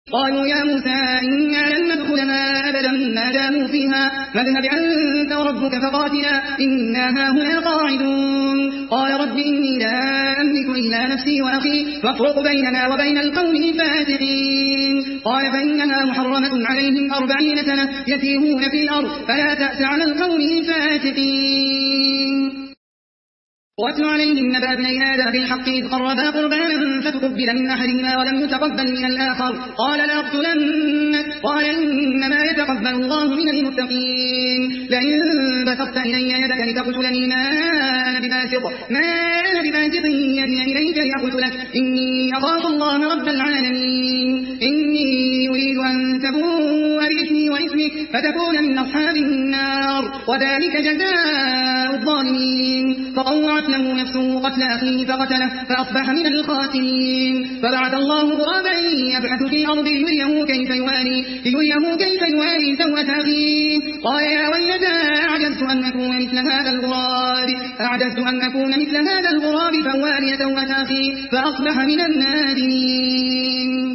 قالوا يا موسى إنا لن ندخلها أبدا ما داموا فيها فاذهب أنت وربك فقاتلا إنا هاهنا قاعدون قال رب إني لا أملك إلا نفسي وأخي فافرق بيننا وبين القوم الفاسقين قال فإنها محرمة عليهم 40 سنة يتيهون في الأرض فلا تأس على القوم الفاسقين واتل عليهم نبأ ابني آدم بالحق إذ قربا قربانا فتقبل من أحدهما ولم يتقبل من الآخر قال لأقتلنك قال إنما يتقبل الله من المتقين لئن بسطت إلي يدك لتقتلني ما أنا بباسط يدي إليك لأقتلك إني أخاف الله رب العالمين إني أريد أن تبوء بإثمي وإثمك فتكون من أصحاب النار وذلك جزاء الظالمين فطوعت له نفسه قتل أخيه فقتله فأصبح من الخاسرين فبعث الله غرابا يبحث في الأرض ليريه كيف يواري سوءة أخيه قال يا ويلتى أعجزت أن أكون مثل هذا الغراب فواري سوءة أخيه فأصبح من النادمين